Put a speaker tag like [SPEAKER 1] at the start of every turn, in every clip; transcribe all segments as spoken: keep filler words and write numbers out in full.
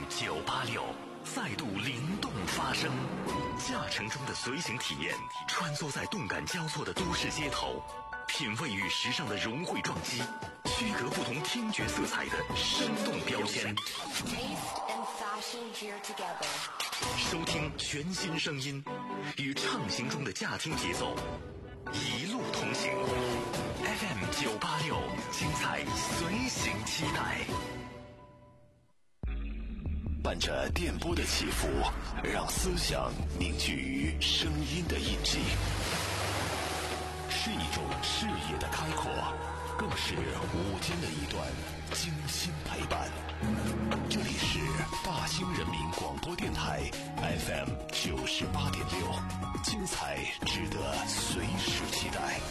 [SPEAKER 1] 九八六再度灵动发声，驾乘中的随行体验，穿梭在动感交错的都市街头，品味与时尚的融汇撞击，区隔不同听觉色彩的生动标签。收听全新声音，与畅行中的驾听节奏一路同行。F M 九八六，精彩随行期待。伴着电波的起伏，让思想凝聚于声音的印记，是一种视野的开阔，更是午间的一段精心陪伴。这里是大兴人民广播电台 F M 九十八点六，精彩值得随时期待。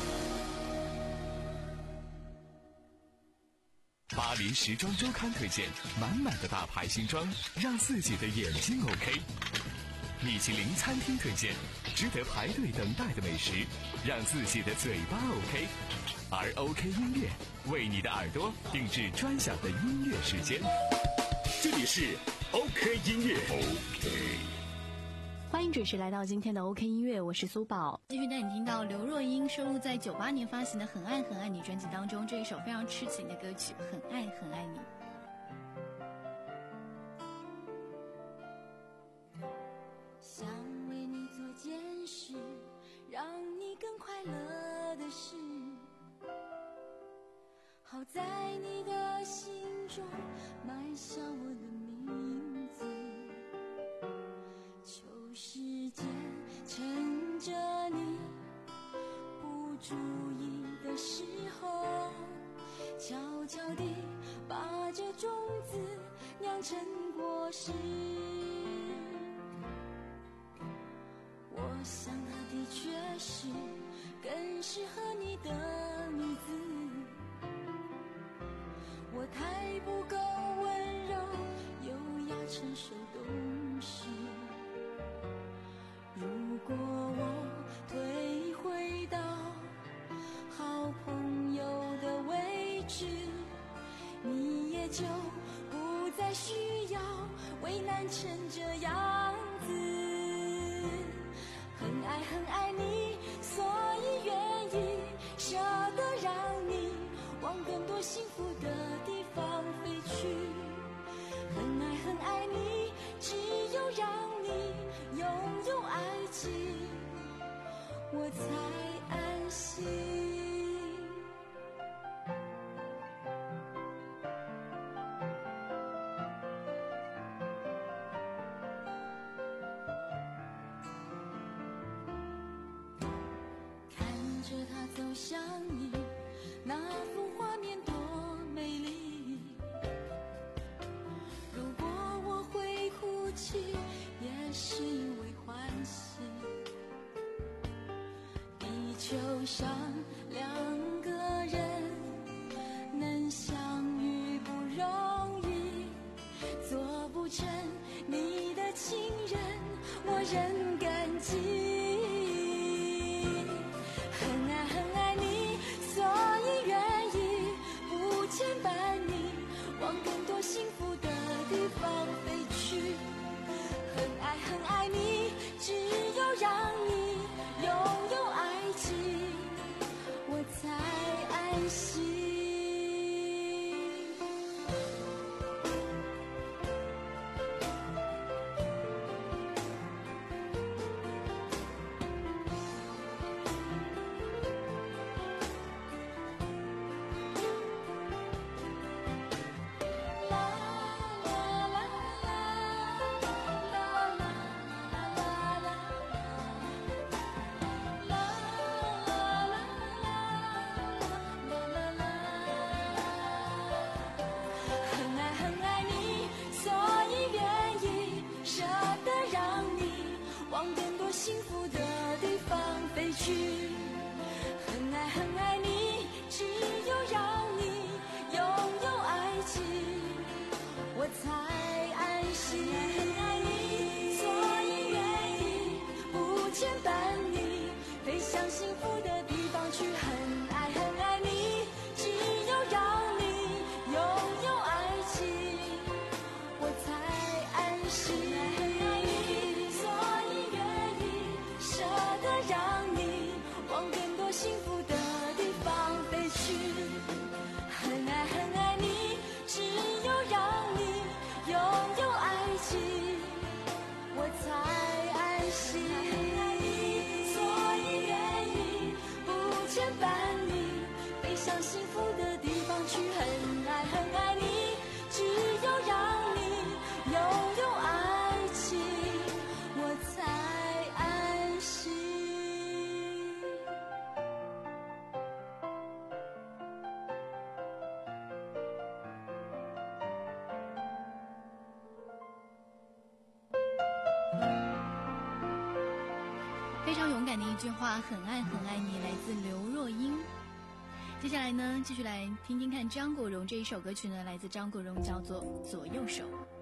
[SPEAKER 2] 巴黎时装周刊推荐满满的大牌新装，让自己的眼睛 OK。米其林餐厅推荐值得排队等待的美食，让自己的嘴巴 OK。而 OK 音乐为你的耳朵定制专享的音乐时间。这里是 OK 音乐 OK。
[SPEAKER 3] 欢迎准时来到今天的 OK 音乐，我是苏宝。
[SPEAKER 4] 继续带你听到刘若英收录在九八年发行的《很爱很爱你》专辑当中这一首非常痴情的歌曲《很爱很爱你》。
[SPEAKER 5] 想为你做件事，让你更快乐的事，好在你的心中埋下我的名字。求时间趁着你不注意的时候，悄悄地把这种子酿成果实。我想她的确是更适合你的女子，我太不够温柔优雅成熟懂事。如果我退回到好朋友的位置，你也就不再需要为难成这样子。很爱很爱你，所以愿意舍得让你往更多幸福的地方飞去。很爱很爱你，只有让你拥有爱情，我才安心。走向你，那幅画面多美丽。如果我会哭泣，也是因为欢喜。地球上两个人能相遇不容易，做不成你的情人，我仍感激。牵绊你往更多幸福的地方飞去。很爱很爱你，只有让你拥有爱情，我才安心。幸福的地方飞去，很爱很爱你，只有让你拥有爱情，我才安心。很爱你，所以愿意不牵绊你，飞向幸福的地方去。很爱很爱你，只有让你拥有爱情，我才
[SPEAKER 4] 常勇敢的一句话，很爱很爱你，来自刘若英。接下来呢，继续来听听看张国荣这一首歌曲呢，来自张国荣，叫做《左右手》。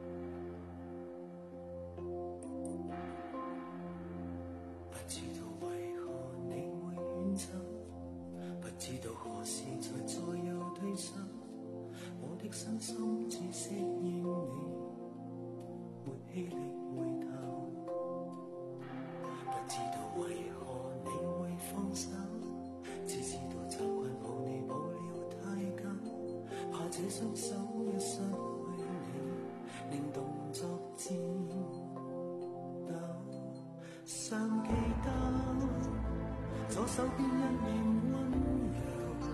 [SPEAKER 6] 不知道為何你會遠走，不知道何時才左右對手，我的身心只適應你，沒氣力回頭。不知道為何你會放手，只知道習慣抱你抱了太久，怕這雙手一失去你，令動作顫抖。尚記得左手邊一臉溫柔，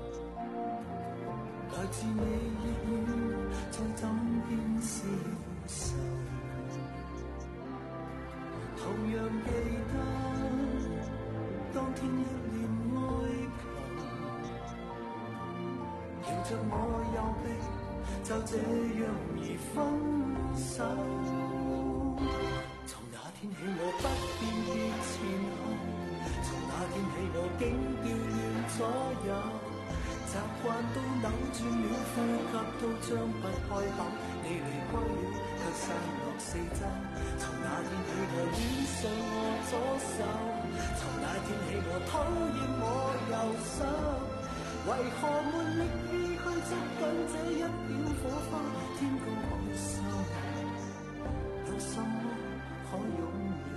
[SPEAKER 6] 來自你熱戀在枕邊消受。同樣記得當天一臉哀求，搖着我右臂，就這樣而分手。從那天起我不辨別前後，從那天起我竟調亂左右，習慣都扭轉了，呼吸都張不開口。你離開了，卻散落四周。從那天起我戀上我左手，從那天起我討厭我右手。為何沒力氣去捉緊這一點火花？天高海深，有什麼可擁有？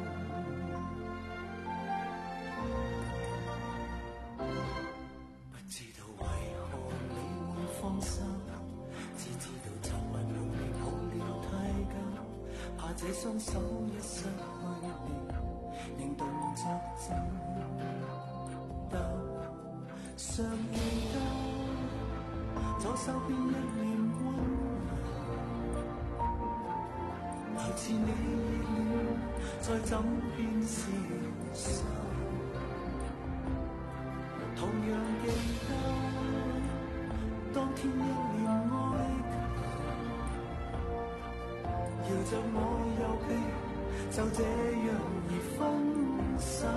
[SPEAKER 6] 不知道為何你會放手，只知道習慣抱你抱了太久，怕這雙手一失去你，令動作顫抖。尚記得左手邊一臉溫柔，來自你熱戀在枕邊消受。同樣記得當天一臉哀求，搖着我右臂，就這樣而分手。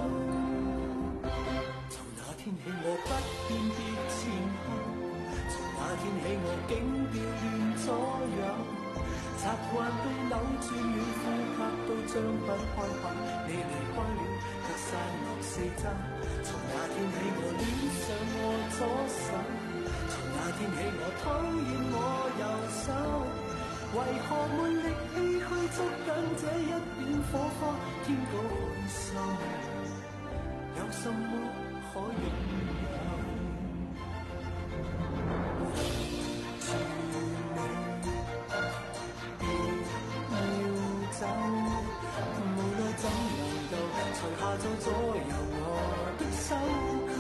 [SPEAKER 6] 從那天起我不辨別前後，從那天起我竟調亂左右，習慣都扭轉了，呼吸都張不開口。你離開了，卻散落四周。從那天起我戀上我左手，從那天起我討厭我右手。為何沒力氣去捉緊這一點火花？天高海深，有什麼可擁有？住你別要走，無奈怎能夠才下在左右我的手扣，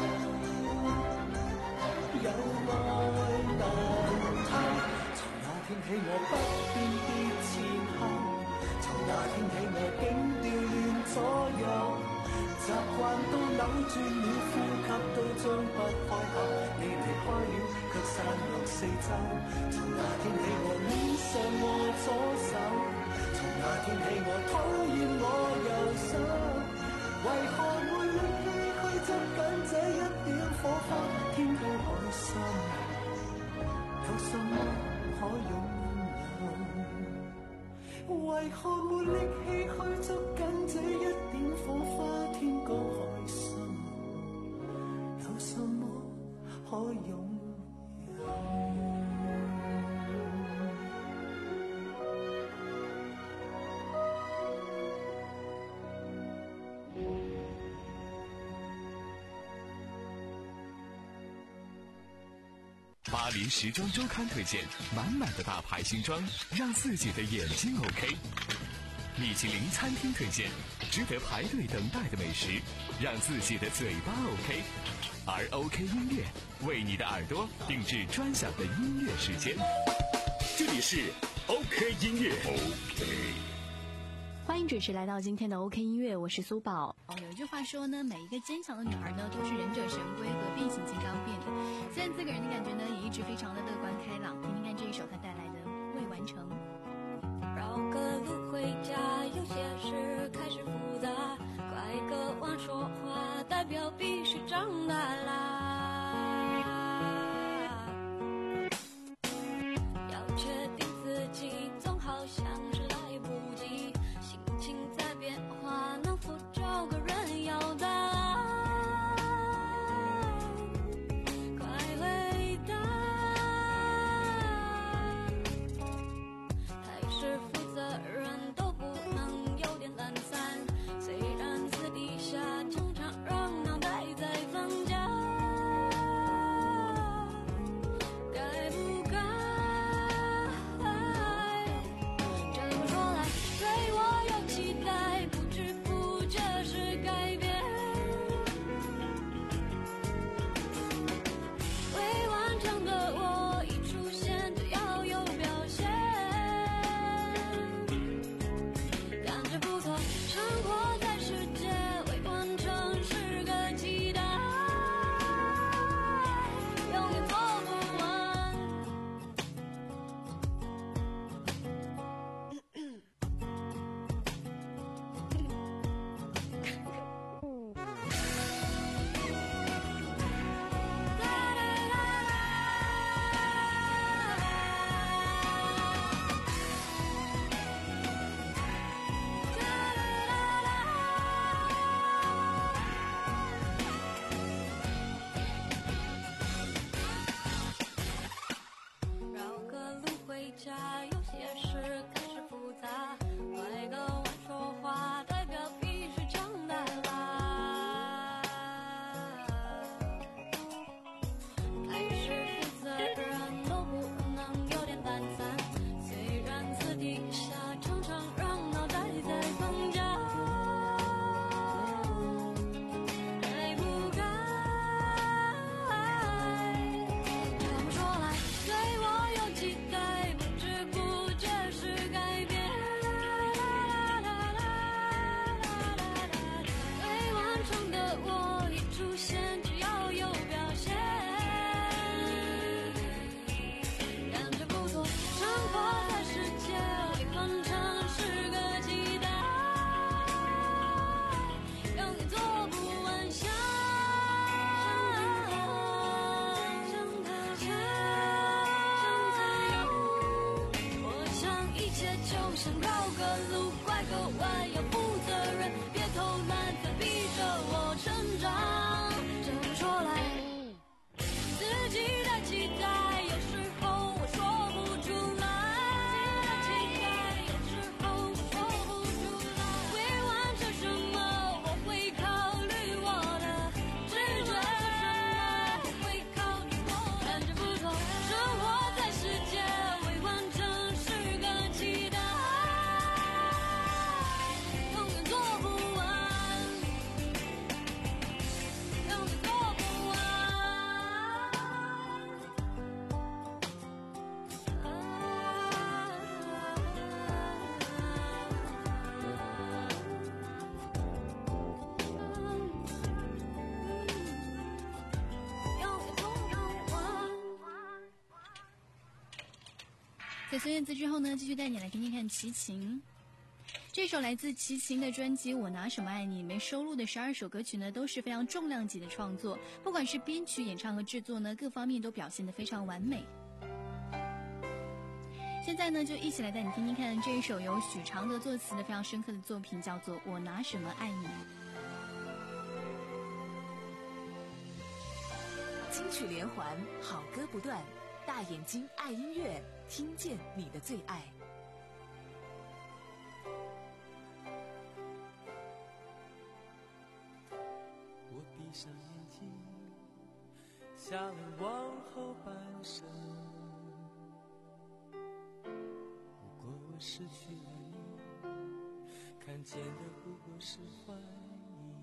[SPEAKER 6] 有愛難偷。從那天起我不辨別前後，從那天起我竟調亂左右，習慣都扭轉了，呼吸都張不開口。你離開了，卻散落四周。從那天起我戀上我左手，從那天起我討厭我右手。為何沒力氣去捉緊這一點火花？天高海深，有什麼可擁有？為何沒力氣去捉緊這一點火花？天高海深，有什麼可擁有？
[SPEAKER 2] 巴黎时装周刊推荐满满的大牌新装，让自己的眼睛 OK。米其林餐厅推荐值得排队等待的美食，让自己的嘴巴 OK。而 OK 音乐为你的耳朵定制专享的音乐时间。这里是 OK 音乐 OK。
[SPEAKER 3] 欢迎准时来到今天的 OK 音乐，我是苏宝。
[SPEAKER 4] 哦，有一句话说呢，每一个坚强的女孩呢，都是忍者神龟和变形金刚变的。虽然自个人的感觉呢，也一直非常的乐观开朗。听听看这一首他带来的《未完成》。
[SPEAKER 5] 绕个路回家，有些事开始复杂，快家，有些事开始复杂，拐个弯说话代表必须长大啦。开始负责任都不能有点懒散，虽然私底下常常让脑袋在放假，该不该这么说来对我有期待，不知不觉是改变，未完成的我一出现，只要有表现，感觉不错，生活在世界里反常是个期待，永远做不完想我想一切就像绕个路拐个弯，要负责任，别偷懒，再逼着我成长。这么说来自己的期待，有时候我说不出来，自己的期待有时候我说不出来，会完成什么我会考虑我的直觉，我会考虑我的感觉不错，生活在世界未完成是个期待，永远做不完，永远做不完。
[SPEAKER 4] 在孙燕姿之后呢，继续带你来听听看齐秦。这首来自齐秦的专辑《我拿什么爱你》里面收录的十二首歌曲呢，都是非常重量级的创作，不管是编曲、演唱和制作呢，各方面都表现得非常完美。现在呢，就一起来带你听听看这一首由许常德作词的非常深刻的作品，叫做《我拿什么爱你》。
[SPEAKER 7] 金曲连环，好歌不断，大眼睛爱音乐，听见你的最爱。
[SPEAKER 6] 我闭上眼睛，下了往后半生，如果我失去了你，看见的不过是幻影，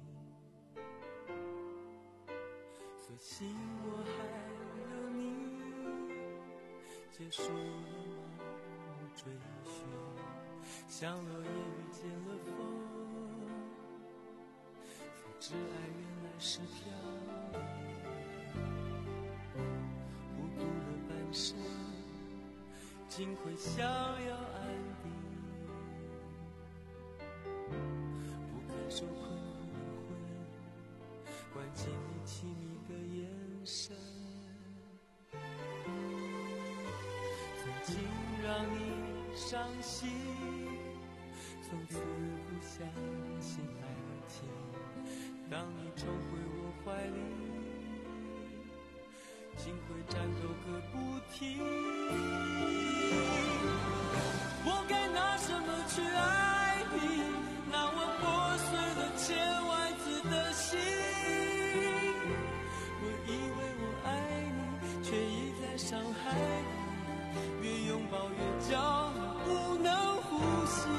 [SPEAKER 6] 所幸我还有你，结束了盲目追寻，像落叶遇见了风，才知爱原来是飘零，不顾了半生，竟会想要安定，不肯受困的灵魂，关进你亲密的眼神，曾经让你伤心，从此不相信爱情，当你重回我怀里，竟会颤抖个不停。我该拿什么去爱你？那我破碎了千万次的心。我以为我爱你，却一再伤害你，越拥抱越骄傲，不能呼吸。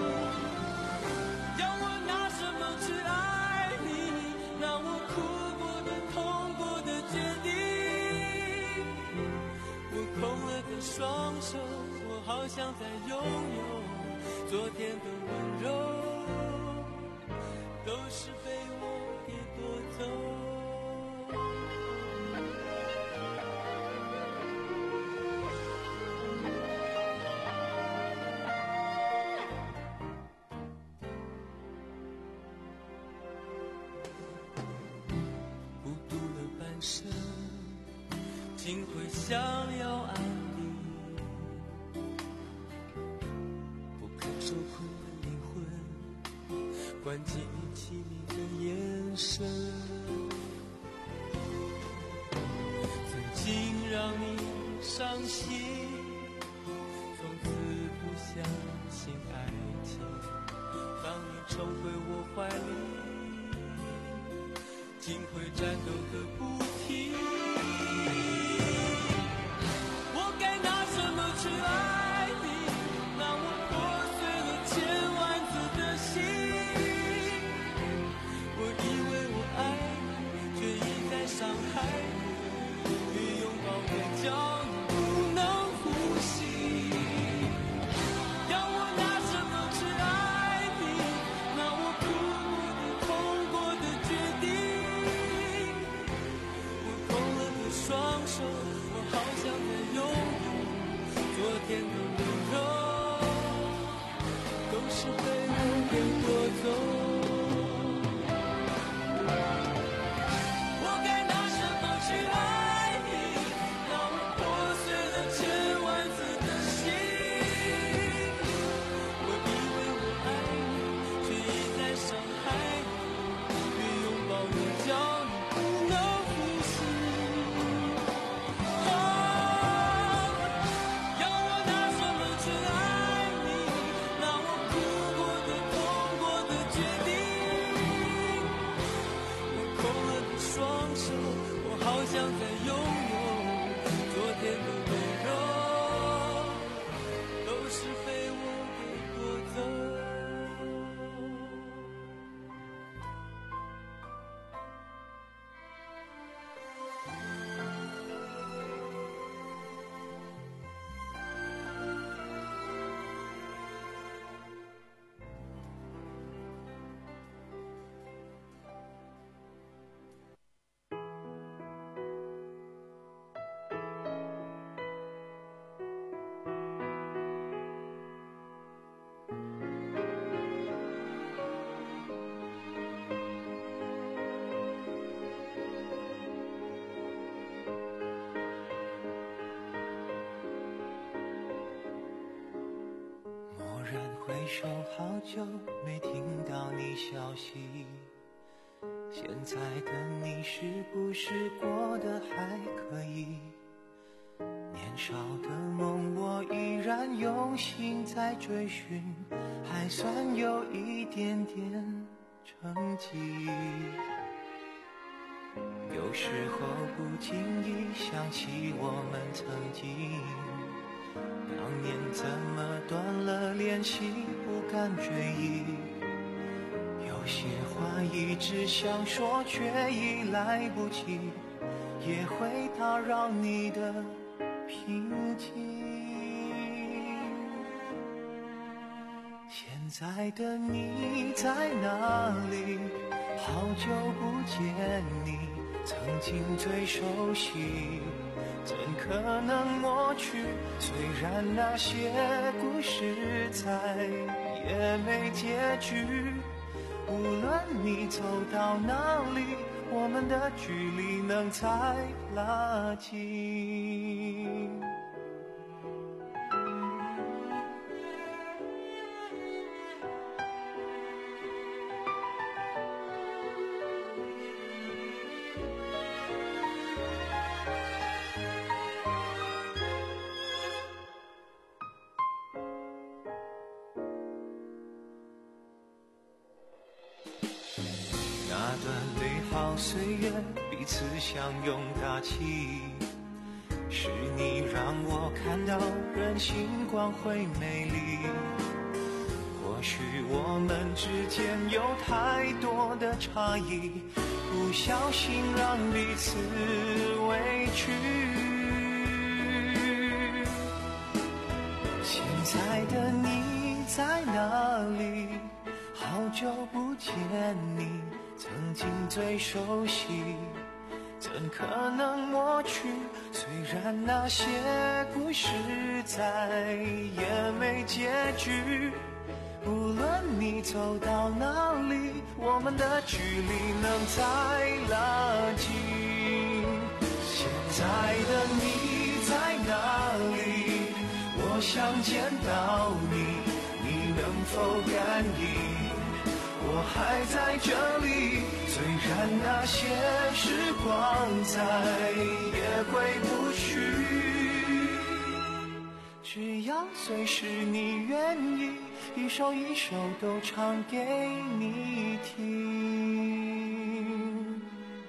[SPEAKER 6] 要我拿什么去爱你？那我哭过的、痛过的决定。我空了的双手，我好想再拥有昨天的温柔，都是被我给夺走。孤独了半生，竟会想要安定，不肯受困的灵魂，关进你凄迷的眼神，曾经让你伤心， 送回我怀里，竟会战斗个不停。我该拿什么去爱你，让我破碎了千万次的心。我以为我爱你，却一再伤害你，越拥抱越叫你不能呼吸。要我拿什么去爱你，那我哭过的痛过的决定。我空了的双手，我好想再拥有昨天的温柔，都是被我给夺走。我该拿什么去爱你，让我破碎了千万次的心。我以为我爱你，却一再伤害你，越拥抱越叫你不能呼吸。啊，要我拿什么去爱你，让我哭过的痛过的决定。我空了的双手，我好想再拥有昨天的温柔，都是被我给夺走。蓦然回首，好久没听到你消息。现在的你是不是过得还可以？年少的梦我依然用心在追寻，还算有一点点成绩。有时候不经意想起我们曾经，当年怎么断了联系，不敢追忆。有些话一直想说，却已来不及，也会打扰你的平静。现在的你在哪里？好久不见你，曾经最熟悉，怎可能抹去？虽然那些故事再也没结局，无论你走到哪里，我们的距离能再拉近。那段美好岁月，彼此相拥大气，是你让我看到人性光辉美丽。或许我们之间有太多的差异，不小心让彼此委屈。现在的你在哪里？好久不见你，曾经最熟悉，怎可能抹去？虽然那些故事再也没结局，无论你走到哪里，我们的距离能再拉近。现在的你在哪里？我想见到你，你能否感应？我还在这里，虽然那些时光再也回不去， 只要随时你愿意，一首一首都唱给你听，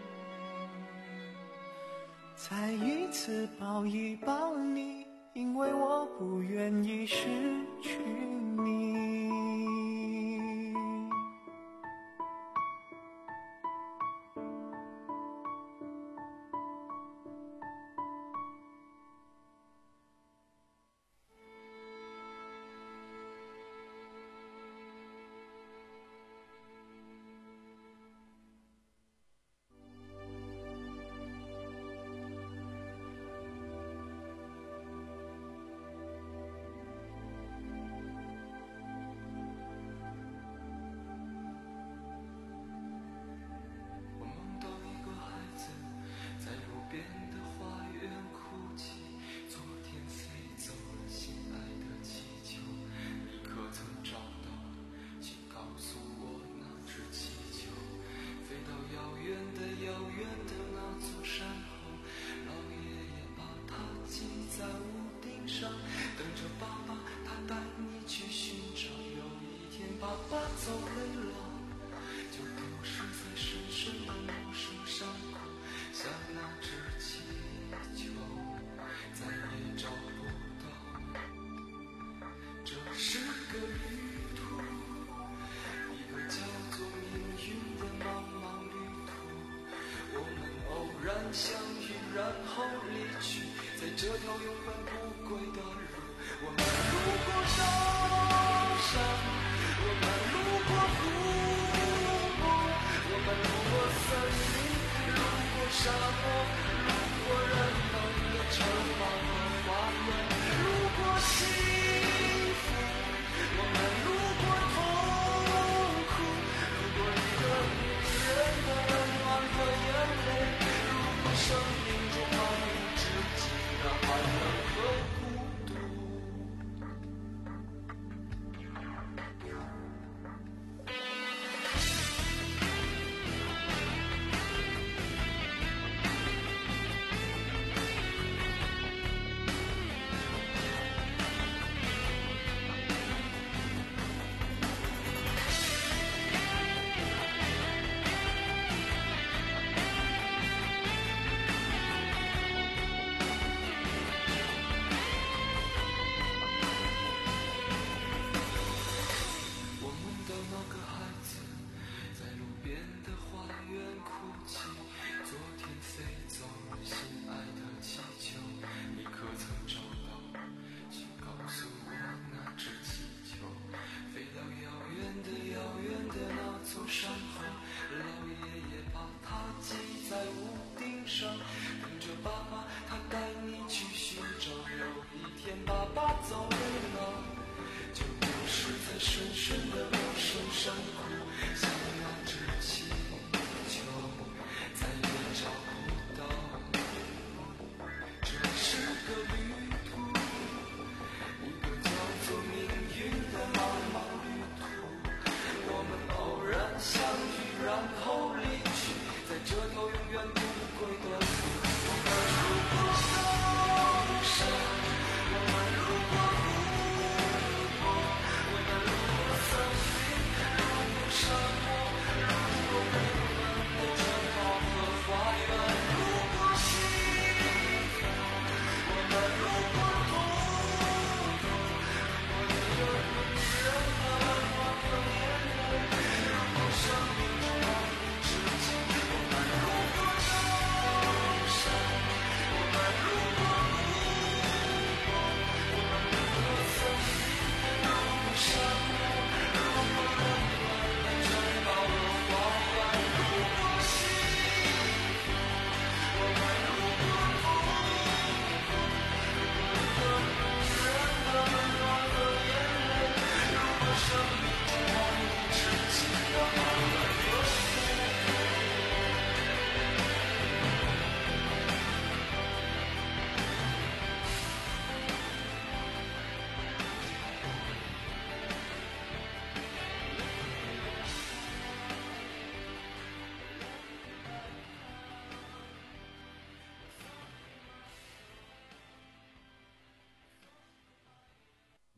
[SPEAKER 6] 再一次抱一抱你，因为我不愿意失去你。
[SPEAKER 8] 相遇，然后离去，在这条永远不归的路。我们路过高山，我们路过湖泊，我们路过森林，路过沙漠，路过人们的城堡和花园，路过幸福，我们路过痛苦，路过一个女人的温暖和眼泪，生命中万无止境的欢乐和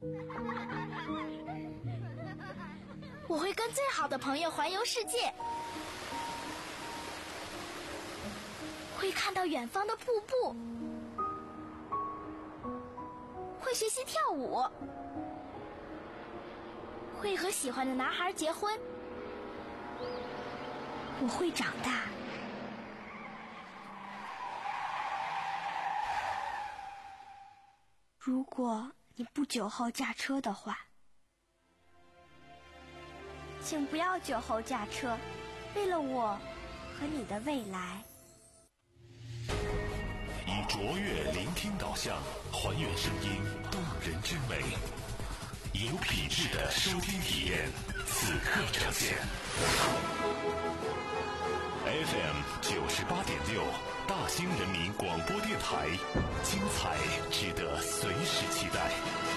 [SPEAKER 9] 我会跟最好的朋友环游世界，会看到远方的瀑布，会学习跳舞，会和喜欢的男孩结婚。我会长大。如果你不酒后驾车的话，请不要酒后驾车，为了我和你的未来。
[SPEAKER 1] 以卓越聆听导向，还原声音动人之美，有品质的收听体验，此刻呈现。F M 九十八点六，大兴人民广播电台，精彩值得随时期待。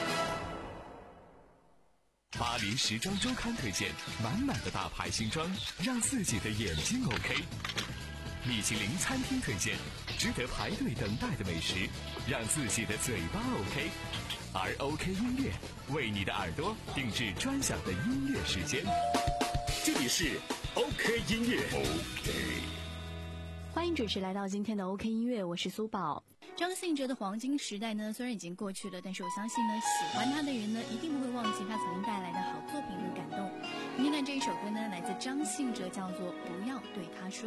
[SPEAKER 2] 巴黎时装周刊推荐，满满的大牌新装，让自己的眼睛 OK。米其林餐厅推荐，值得排队等待的美食，让自己的嘴巴 OK。而 OK 音乐为你的耳朵定制专享的音乐时间。这里是 OK 音乐 OK。
[SPEAKER 3] 欢迎准时来到今天的 OK 音乐，我是苏宝。
[SPEAKER 4] 张信哲的黄金时代呢，虽然已经过去了，但是我相信呢，喜欢他的人呢，一定不会忘记他曾经带来的好作品和感动。您看这一首歌呢，来自张信哲，叫做《不要对他说》。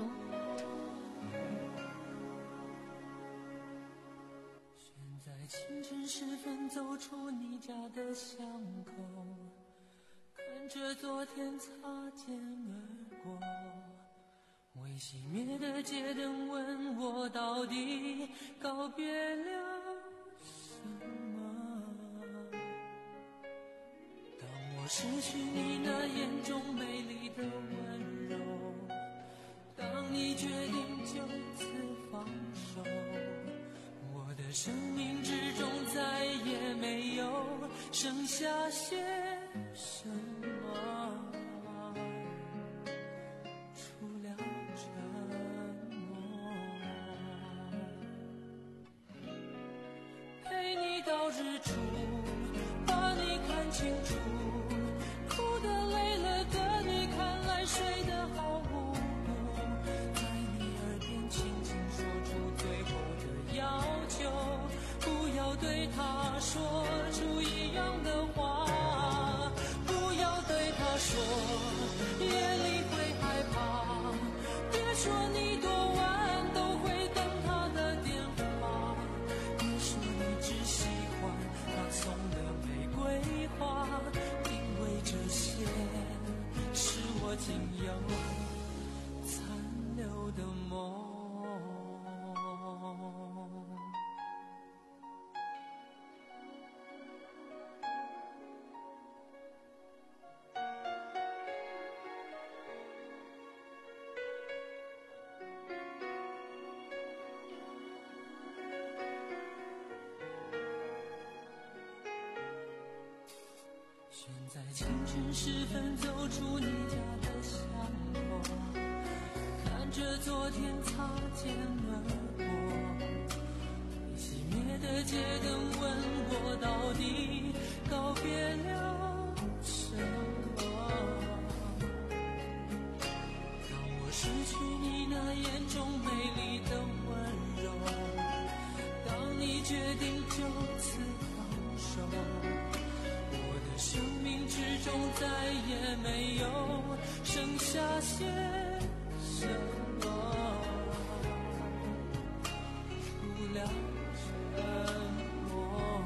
[SPEAKER 8] 选在清晨时分走出你家的巷口，看着昨天擦肩而过，未熄灭的街灯问我到底告别了什么。当我失去你那眼中美丽的温柔，当你决定就此放手，我的生命之中再也没有剩下些什么，除了沉默。陪你到日出，把你看清楚，哭得累了的你看来睡得好无辜，在你耳边轻轻说出最后的要求，不要对他说出一样的话，不要对他说夜里会害怕，别说你多晚都会等他的电话，别说你只喜欢他送的玫瑰花，因为这些是我仅有残留的梦。选在清晨时分走出你家的巷口，看着昨天擦肩而过，未熄灭的街灯问我到底告别了什么。当我失去你那眼中美丽的温柔，当你决定就此放手，生命之中再也没有剩下些什么，除了沉默。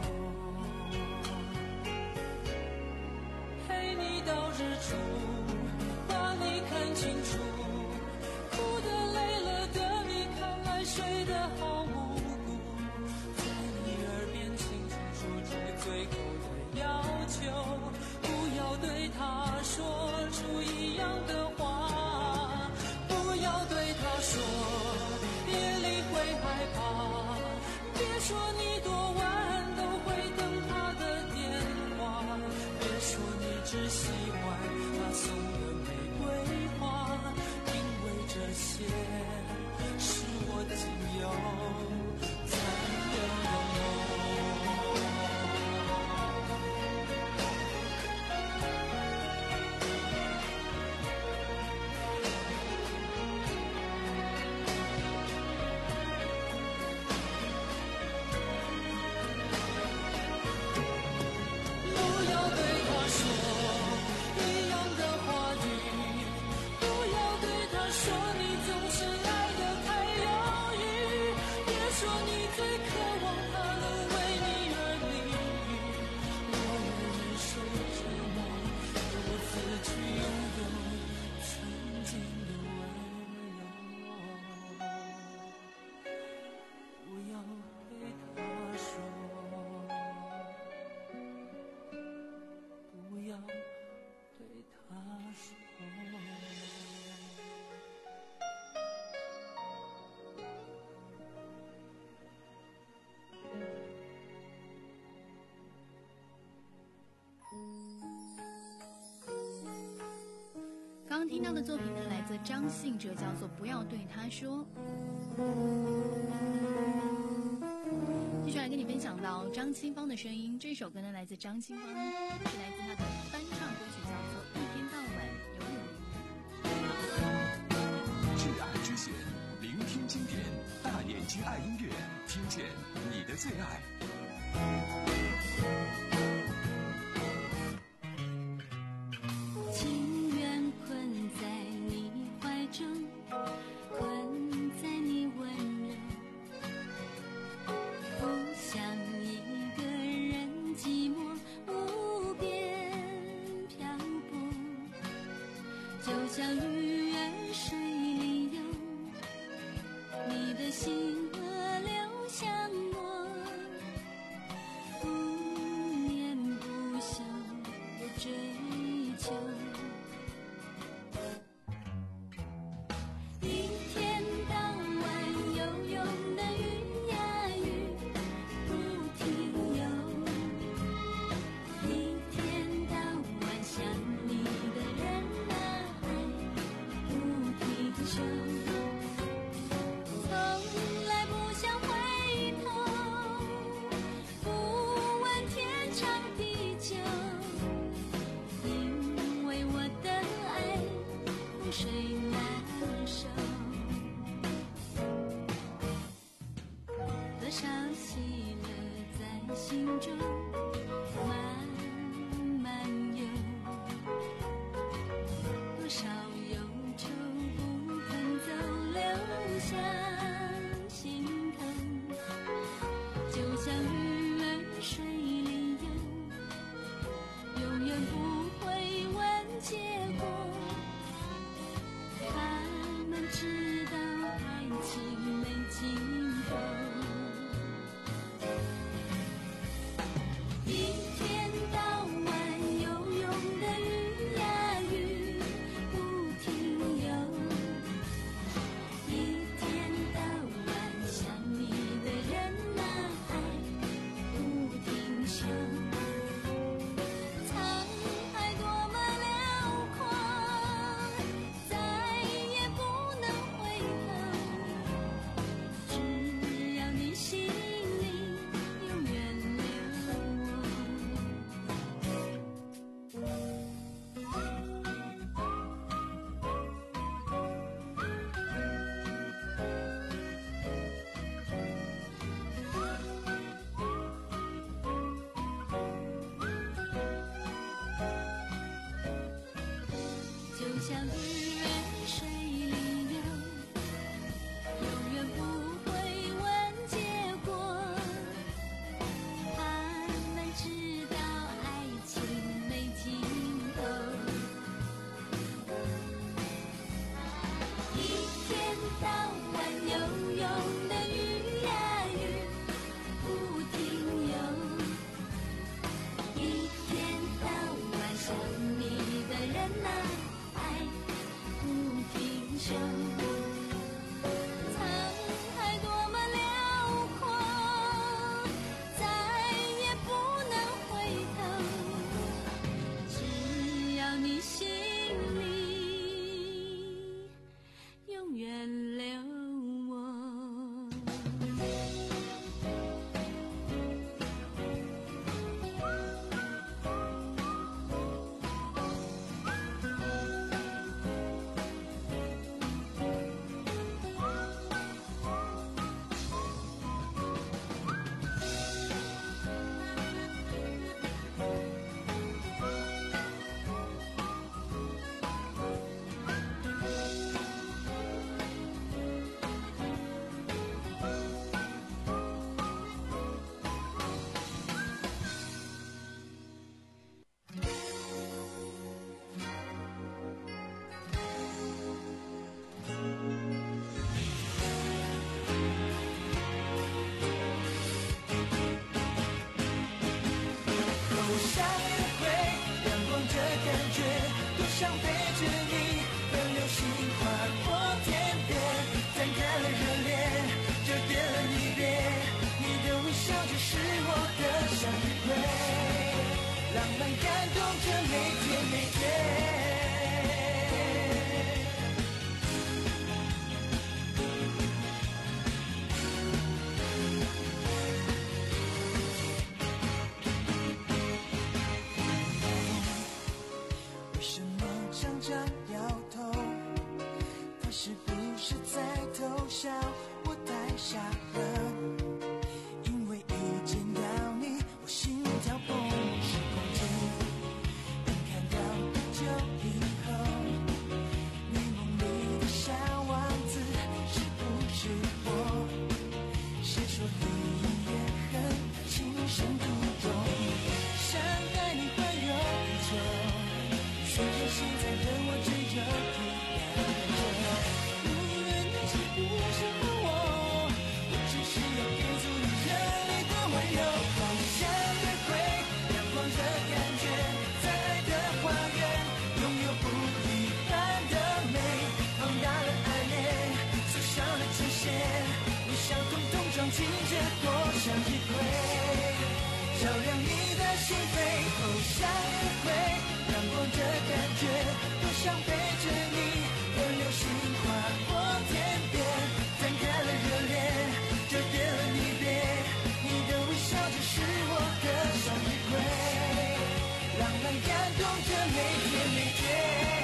[SPEAKER 8] 陪你到日出，把你看清楚，哭得累了的你看来睡得好无辜，在你耳边轻轻说出最后的要求，不要对他说出一样的话，不要对他说夜里会害怕，别说你多晚都会等他的电话，别说你只喜欢他送的玫瑰花，因为这些是我仅有残留的梦。
[SPEAKER 4] 刚听到的作品呢，来自张信哲，叫做《不要对他说》。继续来跟你分享到张清芳的声音，这首歌呢来自张清芳，是来自她的翻唱歌曲，叫做《一天到晚有你》。
[SPEAKER 2] 至爱之选，聆听经典，大眼睛爱音乐，听见你的最爱。
[SPEAKER 5] 情愿困在你怀中，困在你温柔，不想一个人寂寞无边漂泊，就像鱼儿水里游，你的心河流向我，不眠不休的追求。一天到晚游泳的云呀云不停游，一天到晚想你的人啊爱不停休，从来不想回头，不问天长地久，因为我的爱覆水难收。多少喜乐在心中慢慢游，多少忧愁不肯走，留下心头，就像鱼儿水里游，永远不会问结果，他们知道爱情没尽头。一天到晚游泳的鱼呀鱼不停游，一天到晚想你的人啊爱不停休，沧海多么辽阔，再也不能回头，只要你心里永远留我。就像鱼儿水里游，永远不会问结果，他们知道爱情没尽头。一天到晚游泳的鱼呀鱼不停游，一天到晚想你的人啊爱不停休，沧海多么辽阔，再也不能回头，只要你心里永远留我。
[SPEAKER 6] 向日葵，阳光这感觉，多想陪着你，和流星划过天边，展开了热恋，就变了离别，你的微笑就是我的向日葵，浪漫感动着每天每天。
[SPEAKER 8] 着每天每天。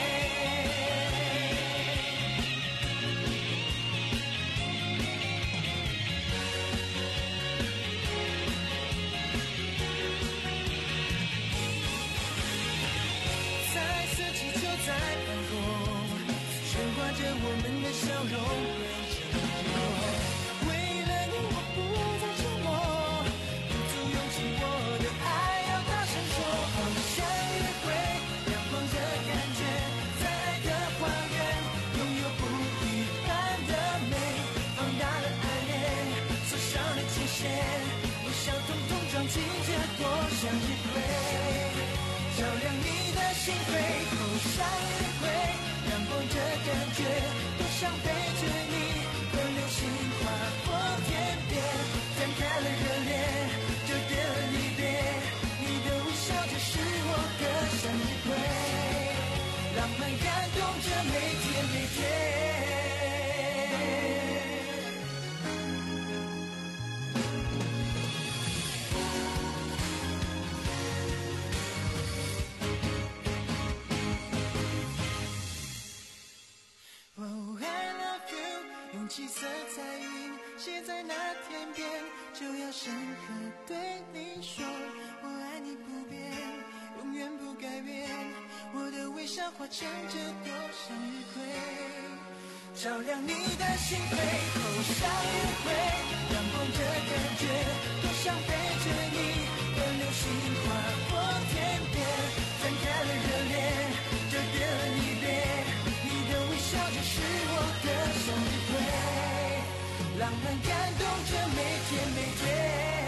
[SPEAKER 8] 彩色气球在飘动，悬挂着我们的笑容变沉默。为了你我不再沉默，鼓足勇气我的爱要大声说。好像约会阳光的感觉，在爱的花园拥有不一般的美，放大了爱恋，锁上了界限，微笑统统装进这朵向日葵，照亮你的心扉。头上约会阳光这感觉，多想陪着你和流星划过天边，展开了热恋，就别了离别，你的微笑就是我的向日葵，浪漫感动着每天每天。Oh, I love you， 用七色彩云写在那天边，就要深刻对你说，我爱你不变，永远不改变。我的微笑化成这朵向日葵，照亮你的心扉。头上约会阳光这感觉，多想陪着你和流星划过天边，展开了热恋，就别了离别，笑就是我的向日葵，浪漫感动着每天每天。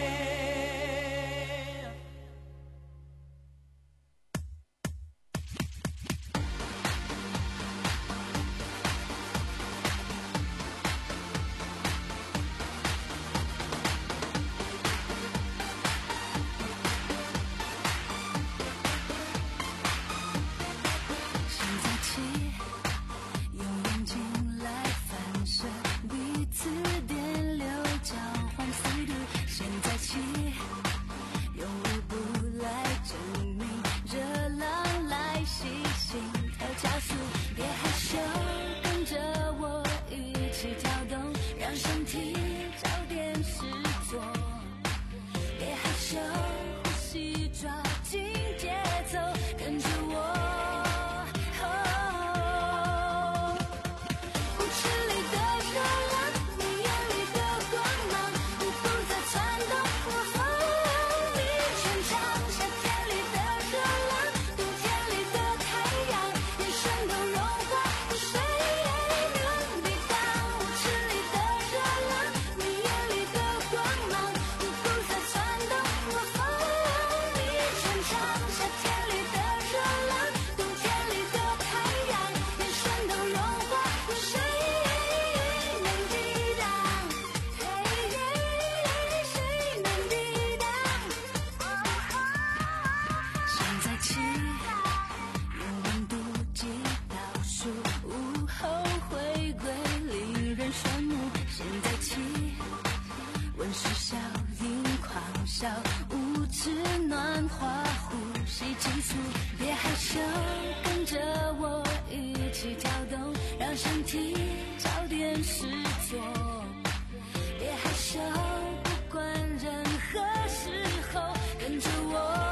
[SPEAKER 5] 无知暖化呼吸急速，别害羞，跟着我一起跳动，让身体早点实作。别害羞，不管任何时候，跟着我。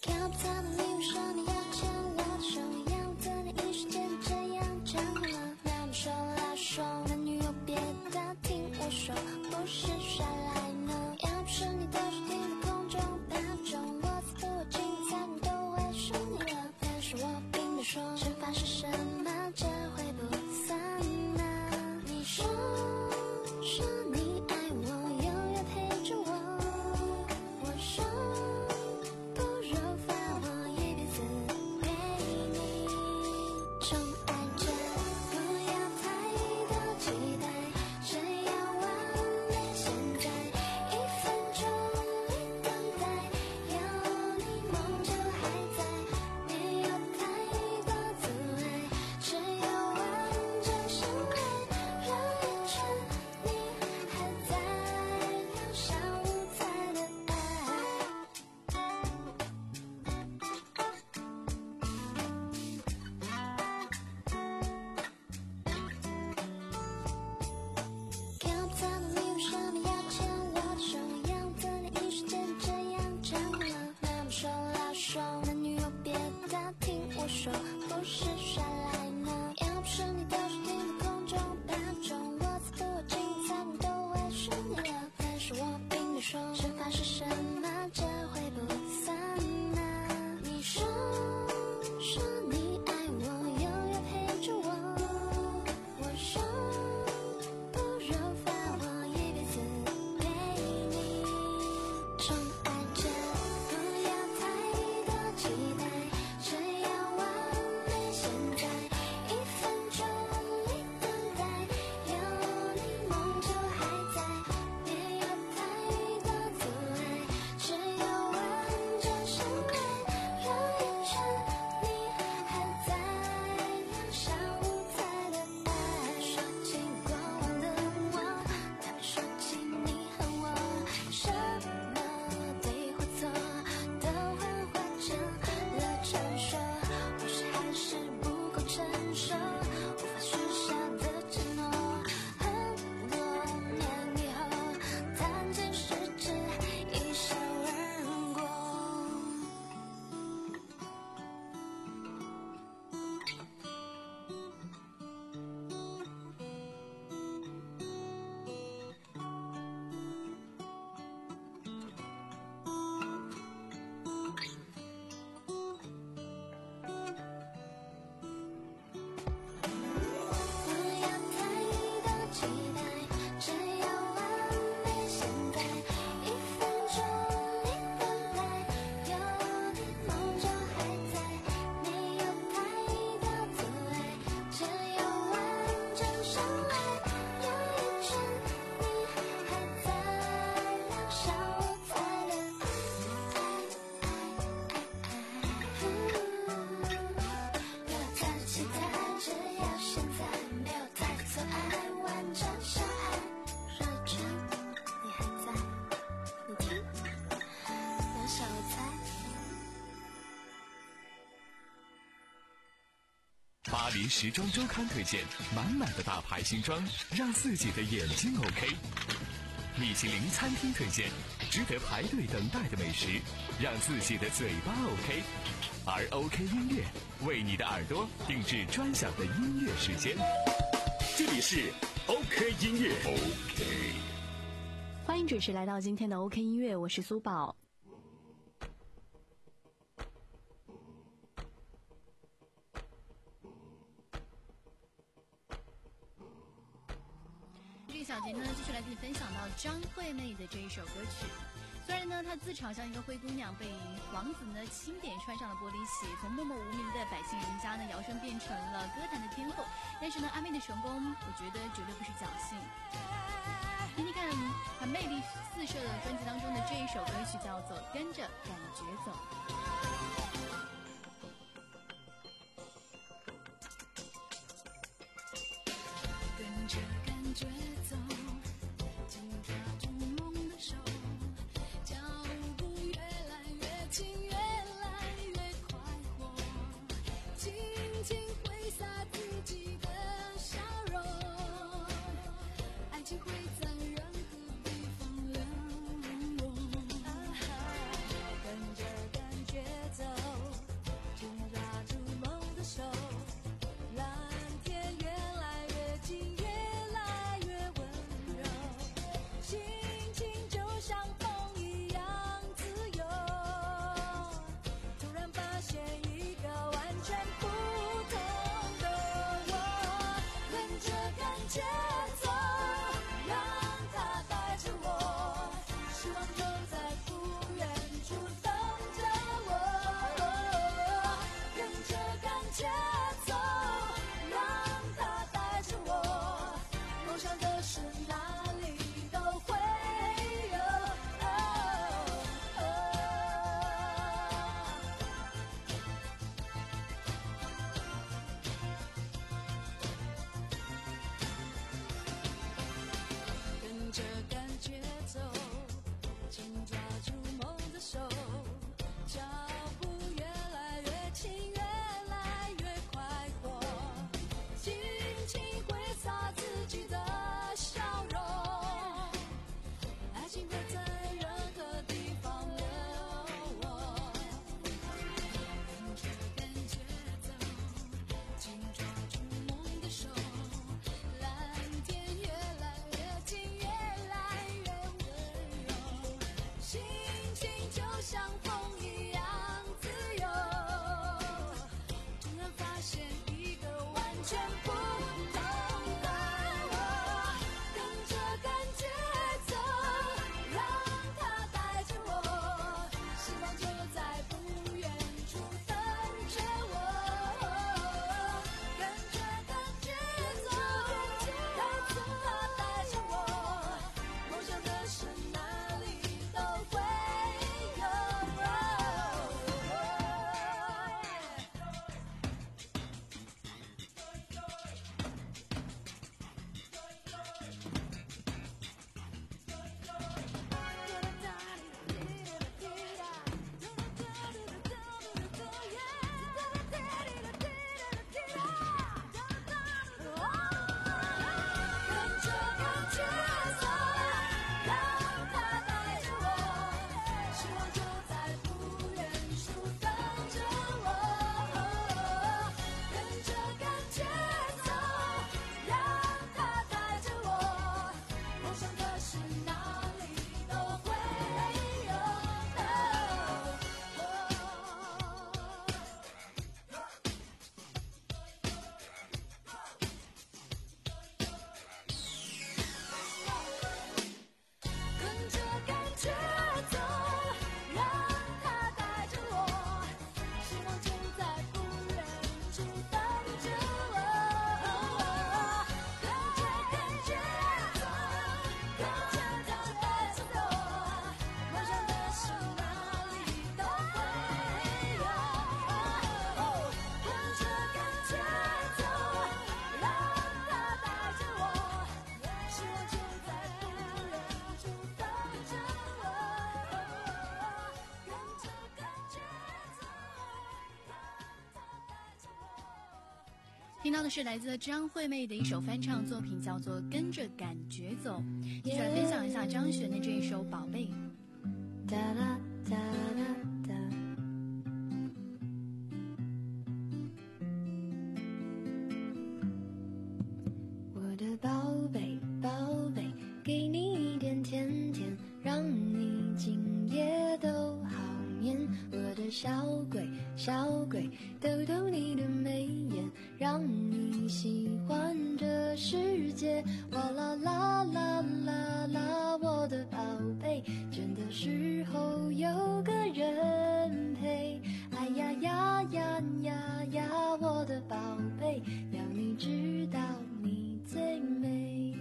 [SPEAKER 10] 看不到的你为什么要牵我的手，样子你一时间这样讲了，那么说老说男女有别的，听我说不是耍赖呢，要不是你的手停在空中打中，我才不会精彩你都会输你了，但是我并没说惩罚是什么，这会不算呢，你说说你爱我永远陪着我，我说不如放我一辈子陪你宠爱着，不要太多期待，只要完美现在，一分钟里等待，有你梦就还在，没有太多阻碍，只有完整相爱，绕一圈你还在，两小无猜的爱。看不到的你为什么要牵我的手，样子你一时间这样讲了，那么说老说男女有别的，听我说不是耍赖呢，要不是你的手停在空中打中，我才不会精彩你都会输你了，但是我并没说惩罚是什么，这会不算呢，你说说你爱我永远陪着我，我说不如放我一辈子陪你宠爱着，不要太多期待，只要完美现在，一分钟里等待，有你梦就还在，没有太多阻碍，只有完整相爱，绕一圈你还在，两小无猜的爱，说起过往的我，他们说起你和我，什么对或错都幻化成了传说，或许还是不够成熟，无法许下的承诺，很多年以后谈尽失之一笑而过。不要太多期待，只要完美现在，一分钟里等待，有你梦就还在，没有太多阻碍，只有完整相爱，绕一圈你还在，两小无猜的爱，不要太期待，只要现在，没有太多阻碍，完整相爱，绕一圈你还在，你听，两小无猜。
[SPEAKER 2] 巴黎时装周刊推荐满满的大牌新装，让自己的眼睛 OK。米其林餐厅推荐值得排队等待的美食，让自己的嘴巴 OK。而 OK 音乐为你的耳朵定制专享的音乐时间。这里是 OK 音乐 OK。
[SPEAKER 3] 欢迎准时来到今天的 OK 音乐，我是苏宝。
[SPEAKER 4] 这个小节呢，继续来给你分享到张惠妹的这一首歌曲。虽然呢，她自嘲像一个灰姑娘，被王子呢钦点穿上了玻璃鞋，从默默无名的百姓人家呢摇身变成了歌坛的天后。但是呢，阿妹的成功，我觉得绝对不是侥幸。听听看，她魅力四射的专辑当中的这一首歌曲叫做《跟着感觉走》。
[SPEAKER 5] 跟着感觉走，紧抓住梦的手，脚步越来越轻，越来越快活，轻轻挥洒自己的笑容，爱情会在任何地方流淌。跟着感觉走。
[SPEAKER 4] 听到的是来自张惠妹的一首翻唱作品，叫做《跟着感觉走》。一起来分享一下张悬的这一首《宝贝》。
[SPEAKER 5] 哒啦哒啦哒，我的宝贝宝贝，给你一点甜甜，让你今夜都好眠。我的小鬼小鬼，逗逗你的眉眼，让你喜欢这世界。哇啦啦啦啦啦，我的宝贝，倦的时候有个人陪。哎呀呀呀呀呀，我的宝贝，要你知道你最美。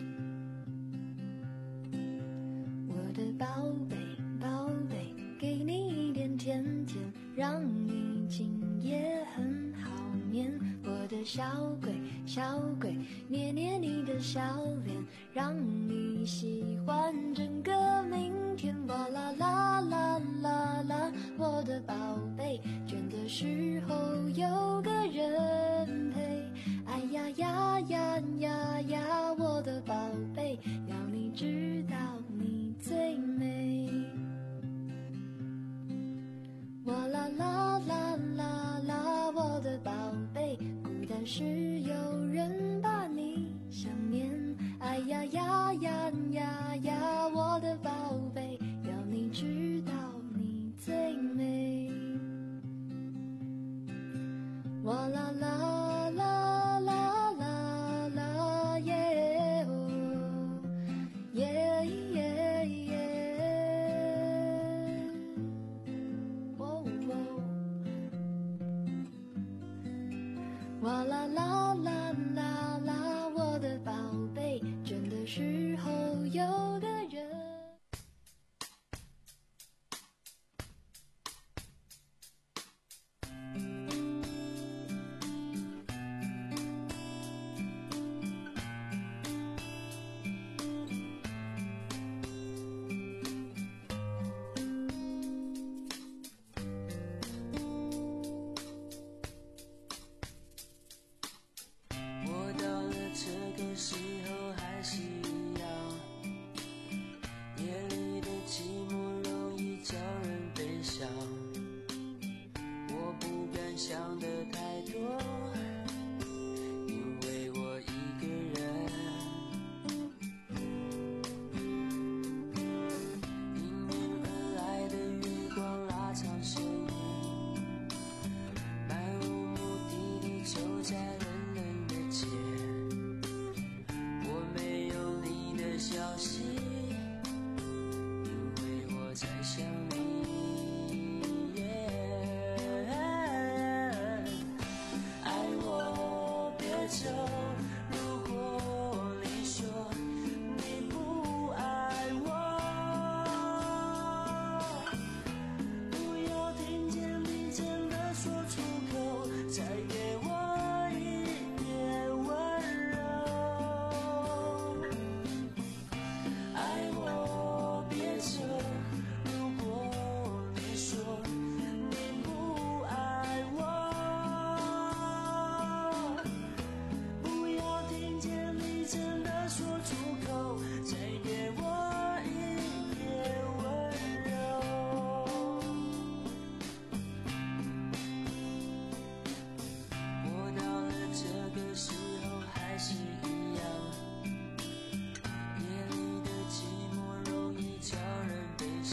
[SPEAKER 5] 我的宝贝宝贝，给你一点甜甜，让你今夜很好眠。我的小鬼小鬼，捏捏你的小脸，让你喜欢整个明天。哇啦啦啦啦啦，我的宝贝，倦的时候有个人陪。哎呀呀呀呀呀，我的宝贝，要你知道你最美。哇啦啦啦啦啦，我的宝贝，孤单时有人把你想念。哎呀呀呀呀呀，我的宝贝，要你知道你最美。哇啦啦啦啦啦啦耶哦耶耶耶，哦哦，哇啦啦啦啦啦，我的宝贝，倦的时候有个人。
[SPEAKER 8] 我到了这个时候还是一样，夜里的寂寞容易叫人悲伤。我不敢想得太多，因为我一个人。迎面而来的月光拉长身影，漫无目的地走在人冷的街。我没有你的消息，因为我在想你。爱我别走，如果你说你不爱我，不要听见你真的说出口，再给我一点温柔。爱我别走，如果你说你不爱我，不要听见你真的说出口，再给我一点温柔。我到了这个时候还是一样，夜里的寂寞容易叫人悲伤。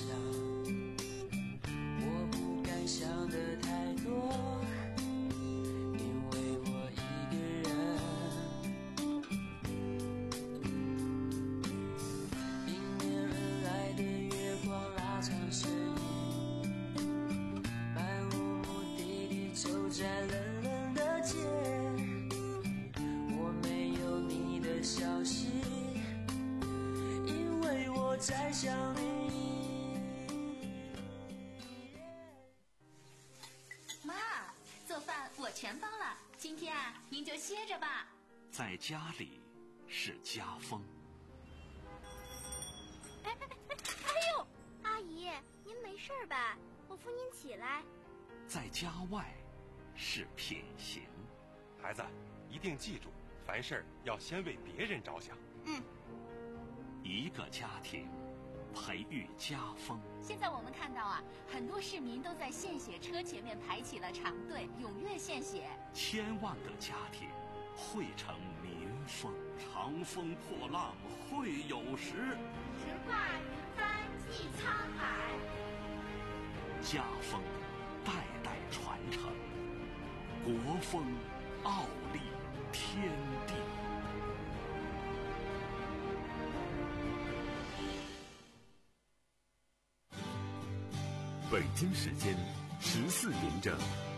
[SPEAKER 8] 我不敢想得太多，因为我一个人。迎面而来的月光拉长身影，漫无目的地走在冷冷的街。我没有你的消息，因为我在想你。
[SPEAKER 11] 妈，做饭我全包了，今天啊，您就歇着吧。
[SPEAKER 1] 在家里是家风，
[SPEAKER 9] 哎哎哎哎呦，阿姨，您没事吧？我扶您起来。
[SPEAKER 1] 在家外是品行。
[SPEAKER 12] 孩子，一定记住，凡事要先为别人着想。
[SPEAKER 11] 嗯。
[SPEAKER 1] 一个家庭，培育家风。
[SPEAKER 11] 现在我们看到啊，很多市民都在献血车前面排起了长队，踊跃献血。
[SPEAKER 1] 千万个家庭汇成民风，长风破浪会有时，
[SPEAKER 13] 直挂云帆济沧海。
[SPEAKER 1] 家风代代传承，国风傲立天地。北京时间十四点整。